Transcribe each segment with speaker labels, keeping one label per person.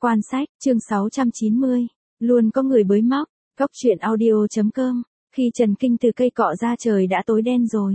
Speaker 1: Quan sách, chương 690. Luôn có người bới móc. Góc truyện audio.com. Khi Trần Kinh từ cây cọ ra trời đã tối đen rồi.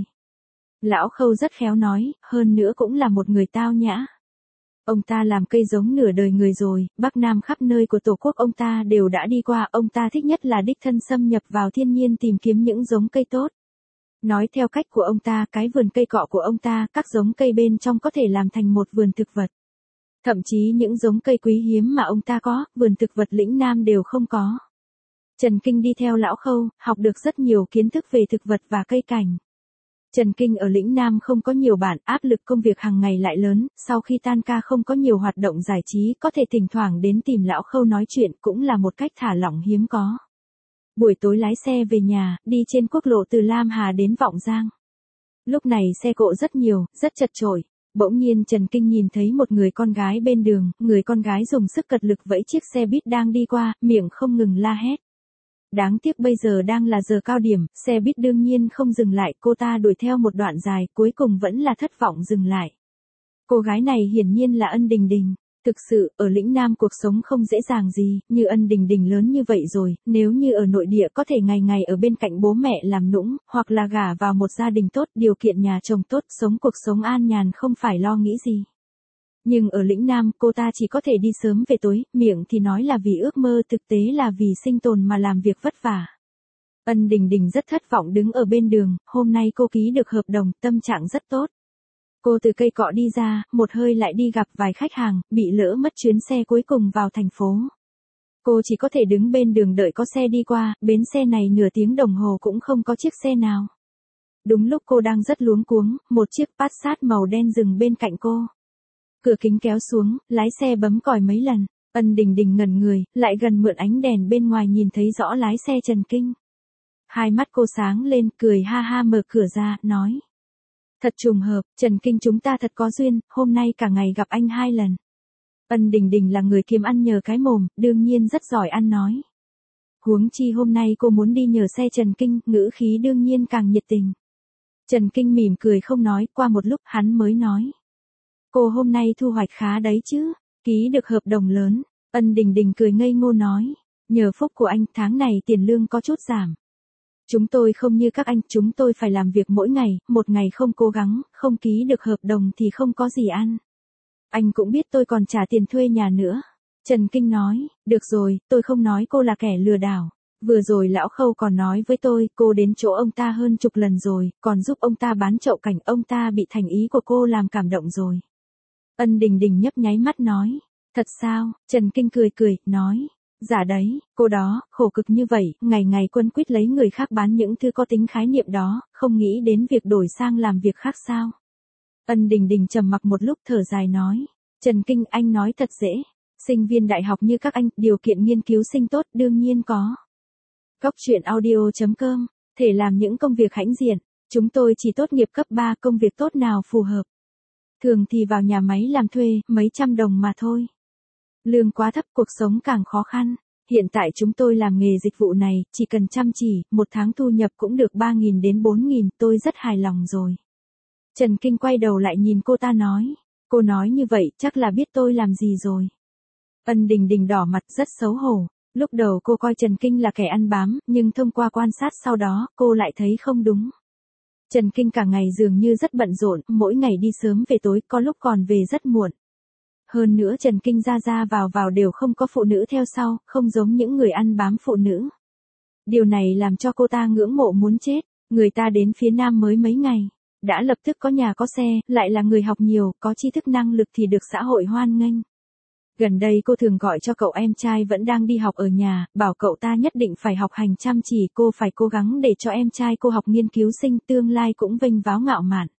Speaker 1: Lão Khâu rất khéo nói, hơn nữa cũng là một người tao nhã. Ông ta làm cây giống nửa đời người rồi, Bắc Nam khắp nơi của Tổ quốc ông ta đều đã đi qua, ông ta thích nhất là đích thân xâm nhập vào thiên nhiên tìm kiếm những giống cây tốt. Nói theo cách của ông ta, cái vườn cây cọ của ông ta, các giống cây bên trong có thể làm thành một vườn thực vật. Thậm chí những giống cây quý hiếm mà ông ta có, vườn thực vật lĩnh Nam đều không có. Trần Kinh đi theo Lão Khâu, học được rất nhiều kiến thức về thực vật và cây cảnh. Trần Kinh ở lĩnh Nam không có nhiều bạn, áp lực công việc hàng ngày lại lớn, sau khi tan ca không có nhiều hoạt động giải trí, có thể thỉnh thoảng đến tìm Lão Khâu nói chuyện cũng là một cách thả lỏng hiếm có. Buổi tối lái xe về nhà, đi trên quốc lộ từ Lam Hà đến Vọng Giang. Lúc này xe cộ rất nhiều, rất chật chội. Bỗng nhiên Trần Kinh nhìn thấy một người con gái bên đường, người con gái dùng sức cật lực vẫy chiếc xe buýt đang đi qua, miệng không ngừng la hét. Đáng tiếc bây giờ đang là giờ cao điểm, xe buýt đương nhiên không dừng lại, cô ta đuổi theo một đoạn dài, cuối cùng vẫn là thất vọng dừng lại. Cô gái này hiển nhiên là Ân Đình Đình. Thực sự, ở lĩnh Nam cuộc sống không dễ dàng gì, như Ân Đình Đình lớn như vậy rồi, nếu như ở nội địa có thể ngày ngày ở bên cạnh bố mẹ làm nũng, hoặc là gả vào một gia đình tốt, điều kiện nhà chồng tốt, sống cuộc sống an nhàn không phải lo nghĩ gì. Nhưng ở lĩnh Nam, cô ta chỉ có thể đi sớm về tối, miệng thì nói là vì ước mơ, thực tế là vì sinh tồn mà làm việc vất vả. Ân Đình Đình rất thất vọng đứng ở bên đường, hôm nay cô ký được hợp đồng, tâm trạng rất tốt. Cô từ cây cọ đi ra, một hơi lại đi gặp vài khách hàng, bị lỡ mất chuyến xe cuối cùng vào thành phố. Cô chỉ có thể đứng bên đường đợi có xe đi qua, bến xe này nửa tiếng đồng hồ cũng không có chiếc xe nào. Đúng lúc cô đang rất luống cuống, một chiếc Passat màu đen dừng bên cạnh cô. Cửa kính kéo xuống, lái xe bấm còi mấy lần, Ân Đình Đình ngẩn người, lại gần mượn ánh đèn bên ngoài nhìn thấy rõ lái xe Trần Kinh. Hai mắt cô sáng lên, cười ha ha mở cửa ra, nói. Thật trùng hợp, Trần Kinh chúng ta thật có duyên, hôm nay cả ngày gặp anh 2 lần. Ân Đình Đình là người kiếm ăn nhờ cái mồm, đương nhiên rất giỏi ăn nói. Huống chi hôm nay cô muốn đi nhờ xe Trần Kinh, ngữ khí đương nhiên càng nhiệt tình. Trần Kinh mỉm cười không nói, qua một lúc hắn mới nói. Cô hôm nay thu hoạch khá đấy chứ, ký được hợp đồng lớn. Ân Đình Đình cười ngây ngô nói. Nhờ phúc của anh, tháng này tiền lương có chút giảm. Chúng tôi không như các anh, chúng tôi phải làm việc mỗi ngày, một ngày không cố gắng, không ký được hợp đồng thì không có gì ăn. Anh cũng biết tôi còn trả tiền thuê nhà nữa. Trần Kinh nói, được rồi, tôi không nói cô là kẻ lừa đảo. Vừa rồi Lão Khâu còn nói với tôi, cô đến chỗ ông ta hơn chục lần rồi, còn giúp ông ta bán chậu cảnh, ông ta bị thành ý của cô làm cảm động rồi. Ân Đình Đình nhấp nháy mắt nói, thật sao? Trần Kinh cười cười, nói. Dạ đấy, cô đó, khổ cực như vậy, ngày ngày quấn quýt lấy người khác bán những thứ có tính khái niệm đó, không nghĩ đến việc đổi sang làm việc khác sao? Ân Đình Đình trầm mặc một lúc thở dài nói. Trần Kinh anh nói thật dễ. Sinh viên đại học như các anh, điều kiện nghiên cứu sinh tốt đương nhiên có. Góc truyện audio.com, thể làm những công việc hãnh diện. Chúng tôi chỉ tốt nghiệp cấp 3, công việc tốt nào phù hợp. Thường thì vào nhà máy làm thuê, mấy trăm đồng mà thôi. Lương quá thấp, cuộc sống càng khó khăn. Hiện tại chúng tôi làm nghề dịch vụ này, chỉ cần chăm chỉ, một tháng thu nhập cũng được 3.000 đến 4.000, tôi rất hài lòng rồi. Trần Kinh quay đầu lại nhìn cô ta nói. Cô nói như vậy, chắc là biết tôi làm gì rồi. Ân Đình Đình đỏ mặt rất xấu hổ. Lúc đầu cô coi Trần Kinh là kẻ ăn bám, nhưng thông qua quan sát sau đó, cô lại thấy không đúng. Trần Kinh cả ngày dường như rất bận rộn, mỗi ngày đi sớm về tối, có lúc còn về rất muộn. Hơn nữa Trần Kinh ra vào đều không có phụ nữ theo sau, không giống những người ăn bám phụ nữ. Điều này làm cho cô ta ngưỡng mộ muốn chết, người ta đến phía Nam mới mấy ngày, đã lập tức có nhà có xe, lại là người học nhiều, có tri thức năng lực thì được xã hội hoan nghênh. Gần đây cô thường gọi cho cậu em trai vẫn đang đi học ở nhà, bảo cậu ta nhất định phải học hành chăm chỉ, cô phải cố gắng để cho em trai cô học nghiên cứu sinh, tương lai cũng vênh váo ngạo mạn.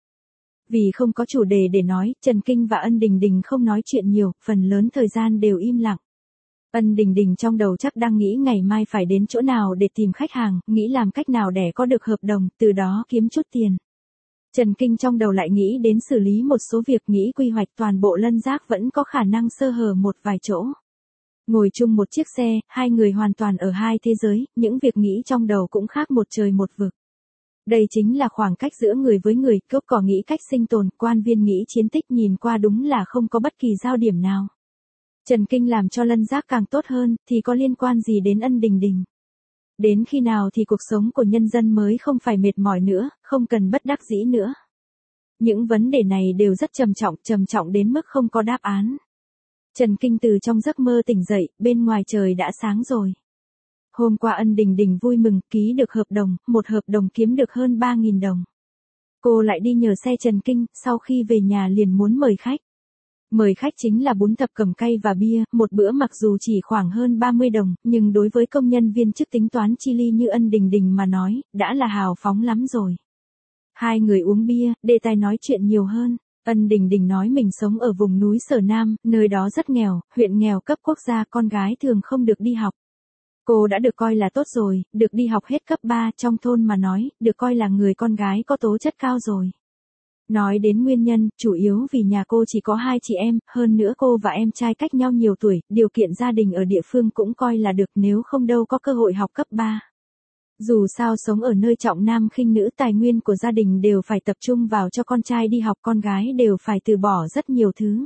Speaker 1: Vì không có chủ đề để nói, Trần Kinh và Ân Đình Đình không nói chuyện nhiều, phần lớn thời gian đều im lặng. Ân Đình Đình trong đầu chắc đang nghĩ ngày mai phải đến chỗ nào để tìm khách hàng, nghĩ làm cách nào để có được hợp đồng, từ đó kiếm chút tiền. Trần Kinh trong đầu lại nghĩ đến xử lý một số việc, nghĩ quy hoạch toàn bộ Lân Giác vẫn có khả năng sơ hở một vài chỗ. Ngồi chung một chiếc xe, hai người hoàn toàn ở hai thế giới, những việc nghĩ trong đầu cũng khác một trời một vực. Đây chính là khoảng cách giữa người với người, cốc cỏ nghĩ cách sinh tồn, quan viên nghĩ chiến tích, nhìn qua đúng là không có bất kỳ giao điểm nào. Trần Kinh làm cho Lân Giác càng tốt hơn, thì có liên quan gì đến Ân Đình Đình? Đến khi nào thì cuộc sống của nhân dân mới không phải mệt mỏi nữa, không cần bất đắc dĩ nữa? Những vấn đề này đều rất trầm trọng đến mức không có đáp án. Trần Kinh từ trong giấc mơ tỉnh dậy, bên ngoài trời đã sáng rồi. Hôm qua Ân Đình Đình vui mừng, ký được hợp đồng, một hợp đồng kiếm được hơn 3.000 đồng. Cô lại đi nhờ xe Trần Kinh, sau khi về nhà liền muốn mời khách. Mời khách chính là bún thập cẩm cay và bia, một bữa mặc dù chỉ khoảng hơn 30 đồng, nhưng đối với công nhân viên chức tính toán chi ly như Ân Đình Đình mà nói, đã là hào phóng lắm rồi. Hai người uống bia, đề tài nói chuyện nhiều hơn. Ân Đình Đình nói mình sống ở vùng núi Sở Nam, nơi đó rất nghèo, huyện nghèo cấp quốc gia, con gái thường không được đi học. Cô đã được coi là tốt rồi, được đi học hết cấp 3, trong thôn mà nói, được coi là người con gái có tố chất cao rồi. Nói đến nguyên nhân, chủ yếu vì nhà cô chỉ có 2 chị em, hơn nữa cô và em trai cách nhau nhiều tuổi, điều kiện gia đình ở địa phương cũng coi là được, nếu không đâu có cơ hội học cấp 3. Dù sao sống ở nơi trọng nam khinh nữ, tài nguyên của gia đình đều phải tập trung vào cho con trai đi học, con gái đều phải từ bỏ rất nhiều thứ.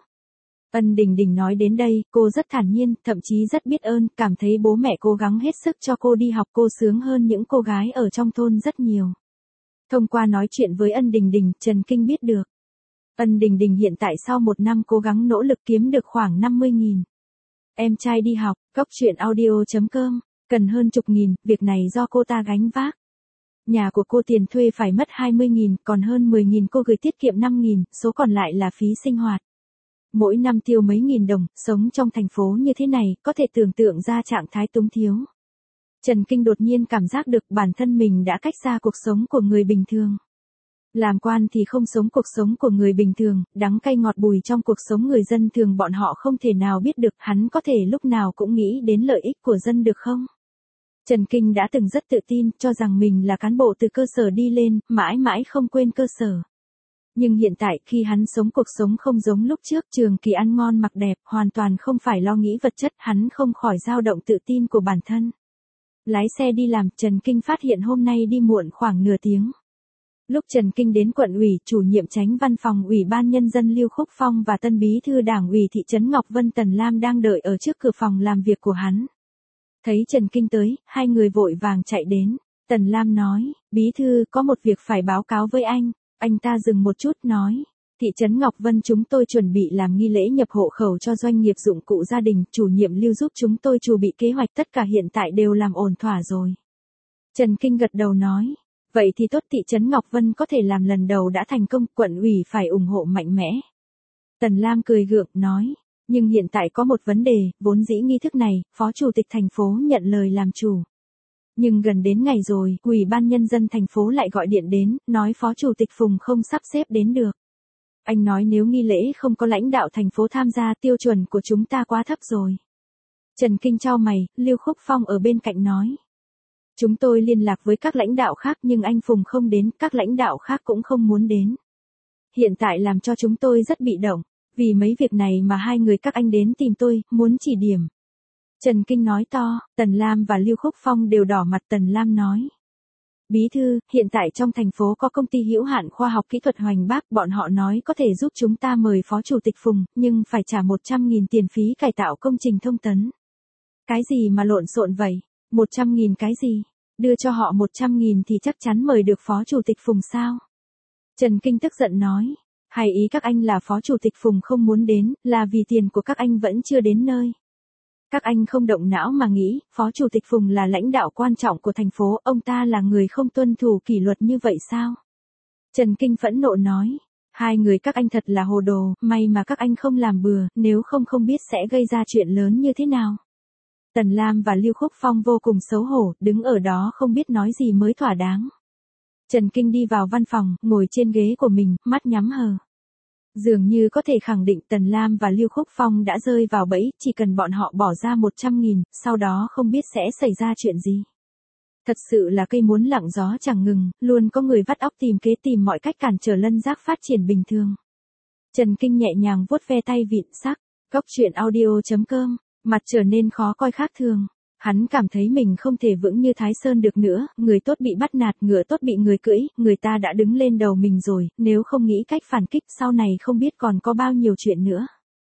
Speaker 1: Ân Đình Đình nói đến đây, cô rất thản nhiên, thậm chí rất biết ơn, cảm thấy bố mẹ cố gắng hết sức cho cô đi học, cô sướng hơn những cô gái ở trong thôn rất nhiều. Thông qua nói chuyện với Ân Đình Đình, Trần Kinh biết được. Ân Đình Đình hiện tại sau 1 năm cố gắng nỗ lực kiếm được khoảng 50.000. Em trai đi học, Cốc Truyện Audio.com, cần hơn chục nghìn, việc này do cô ta gánh vác. Nhà của cô tiền thuê phải mất 20.000, còn hơn 10.000 cô gửi tiết kiệm 5.000, số còn lại là phí sinh hoạt. Mỗi năm tiêu mấy nghìn đồng, sống trong thành phố như thế này, có thể tưởng tượng ra trạng thái túng thiếu. Trần Kinh đột nhiên cảm giác được bản thân mình đã cách xa cuộc sống của người bình thường. Làm quan thì không sống cuộc sống của người bình thường, đắng cay ngọt bùi trong cuộc sống người dân thường bọn họ không thể nào biết được, hắn có thể lúc nào cũng nghĩ đến lợi ích của dân được không? Trần Kinh đã từng rất tự tin, cho rằng mình là cán bộ từ cơ sở đi lên, mãi mãi không quên cơ sở. Nhưng hiện tại khi hắn sống cuộc sống không giống lúc trước, trường kỳ ăn ngon mặc đẹp, hoàn toàn không phải lo nghĩ vật chất, hắn không khỏi dao động tự tin của bản thân. Lái xe đi làm, Trần Kinh phát hiện hôm nay đi muộn khoảng nửa tiếng. Lúc Trần Kinh đến quận ủy, chủ nhiệm chánh văn phòng Ủy ban Nhân dân Lưu Khúc Phong và tân bí thư đảng ủy thị trấn Ngọc Vân Tần Lam đang đợi ở trước cửa phòng làm việc của hắn. Thấy Trần Kinh tới, hai người vội vàng chạy đến. Tần Lam nói, bí thư có một việc phải báo cáo với anh. Anh ta dừng một chút nói, thị trấn Ngọc Vân chúng tôi chuẩn bị làm nghi lễ nhập hộ khẩu cho doanh nghiệp dụng cụ gia đình, chủ nhiệm Lưu giúp chúng tôi chuẩn bị kế hoạch, tất cả hiện tại đều làm ổn thỏa rồi. Trần Kinh gật đầu nói, vậy thì tốt, thị trấn Ngọc Vân có thể làm lần đầu đã thành công, quận ủy phải ủng hộ mạnh mẽ. Tần Lam cười gượng nói, nhưng hiện tại có một vấn đề, vốn dĩ nghi thức này, phó chủ tịch thành phố nhận lời làm chủ. Nhưng gần đến ngày rồi, Ủy ban Nhân dân thành phố lại gọi điện đến, nói phó chủ tịch Phùng không sắp xếp đến được. Anh nói nếu nghi lễ không có lãnh đạo thành phố tham gia, tiêu chuẩn của chúng ta quá thấp rồi. Trần Kinh chau mày, Lưu Khúc Phong ở bên cạnh nói. Chúng tôi liên lạc với các lãnh đạo khác nhưng anh Phùng không đến, các lãnh đạo khác cũng không muốn đến. Hiện tại làm cho chúng tôi rất bị động, vì mấy việc này mà hai người các anh đến tìm tôi, muốn chỉ điểm. Trần Kinh nói to, Tần Lam và Lưu Khúc Phong đều đỏ mặt. Tần Lam nói. Bí thư, hiện tại trong thành phố có công ty hữu hạn khoa học kỹ thuật Hoành Bác, bọn họ nói có thể giúp chúng ta mời phó chủ tịch Phùng, nhưng phải trả 100.000 tiền phí cải tạo công trình thông tấn. Cái gì mà lộn xộn vậy? 100.000 cái gì? Đưa cho họ 100.000 thì chắc chắn mời được phó chủ tịch Phùng sao? Trần Kinh tức giận nói. Hay ý các anh là phó chủ tịch Phùng không muốn đến, là vì tiền của các anh vẫn chưa đến nơi. Các anh không động não mà nghĩ, phó chủ tịch Phùng là lãnh đạo quan trọng của thành phố, ông ta là người không tuân thủ kỷ luật như vậy sao? Trần Kinh phẫn nộ nói, hai người các anh thật là hồ đồ, may mà các anh không làm bừa, nếu không biết sẽ gây ra chuyện lớn như thế nào. Tần Lam và Lưu Khúc Phong vô cùng xấu hổ, đứng ở đó không biết nói gì mới thỏa đáng. Trần Kinh đi vào văn phòng, ngồi trên ghế của mình, mắt nhắm hờ. Dường như có thể khẳng định Tần Lam và Lưu Khúc Phong đã rơi vào bẫy, chỉ cần bọn họ bỏ ra 100.000, sau đó không biết sẽ xảy ra chuyện gì. Thật sự là cây muốn lặng gió chẳng ngừng, luôn có người vắt óc tìm kế, tìm mọi cách cản trở Lân Giác phát triển bình thường. Trần Kinh nhẹ nhàng vuốt ve tay vịn sắc, Cốc Truyện Audio.com, mặt trở nên khó coi khác thường. Hắn cảm thấy mình không thể vững như Thái Sơn được nữa, người tốt bị bắt nạt, ngựa tốt bị người cưỡi, người ta đã đứng lên đầu mình rồi, nếu không nghĩ cách phản kích sau này không biết còn có bao nhiêu chuyện nữa.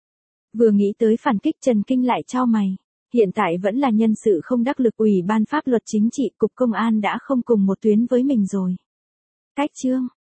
Speaker 1: Vừa nghĩ tới phản kích Trần Kinh lại chau mày. Hiện tại vẫn là nhân sự không đắc lực, Ủy ban pháp luật chính trị, cục công an đã không cùng một tuyến với mình rồi. Cách chương